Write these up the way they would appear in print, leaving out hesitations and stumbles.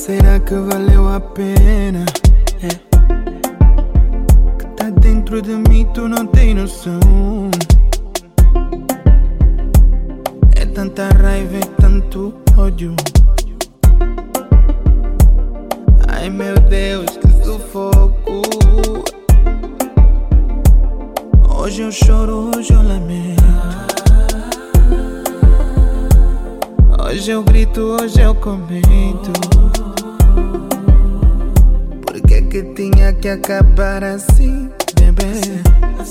será que valeu a pena? Que tá dentro de mim, tu não tem noção. É tanta raiva, é tanto ódio. Ai meu Deus, que sufoco. Hoje eu choro, hoje eu lamento. Hoje eu grito, hoje eu comento. Por que que tinha que acabar assim, bebê?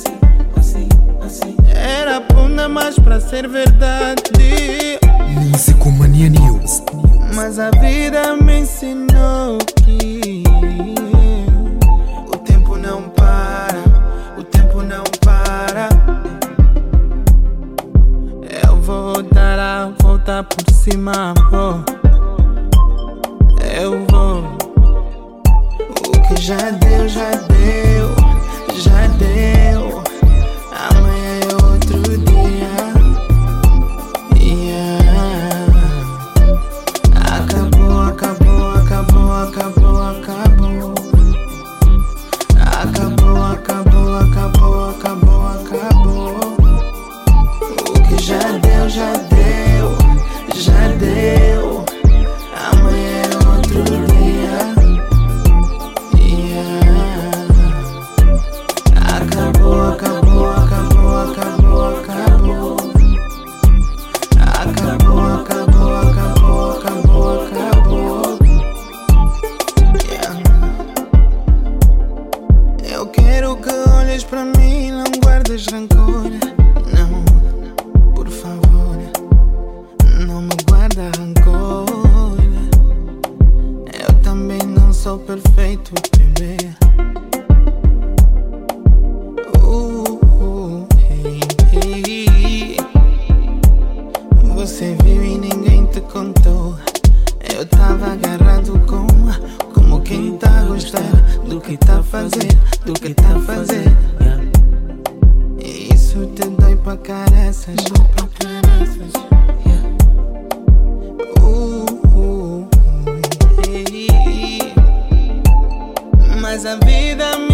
Era bunda mais pra ser verdade. Músico Mania News. Mas a vida me ensinou que o tempo não para, o tempo não para. Eu vou dar a volta por cima, vou. Eu vou. O que já deu, já deu, já deu. Amanhã é outro dia. Acabou, acabou, acabou, acabou, acabou. Acabou, acabou, acabou, acabou, acabou. O que já deu, já deu, já deu. Amanhã é outro dia. Acabou, acabou, acabou, acabou, acabou. Acabou, acabou, acabou, acabou, acabou. Eu quero que olhes pra mim, não guardes rancor. Não, por favor, não me guarda rancor. Eu também não sou perfeito, bebê. Hey, hey. Você viu e ninguém te contou. Eu tava agarrado como quem tá a gostar do que tá a fazer, do que tá a fazer. E isso te dói pra caraças. Hey. Mas a vida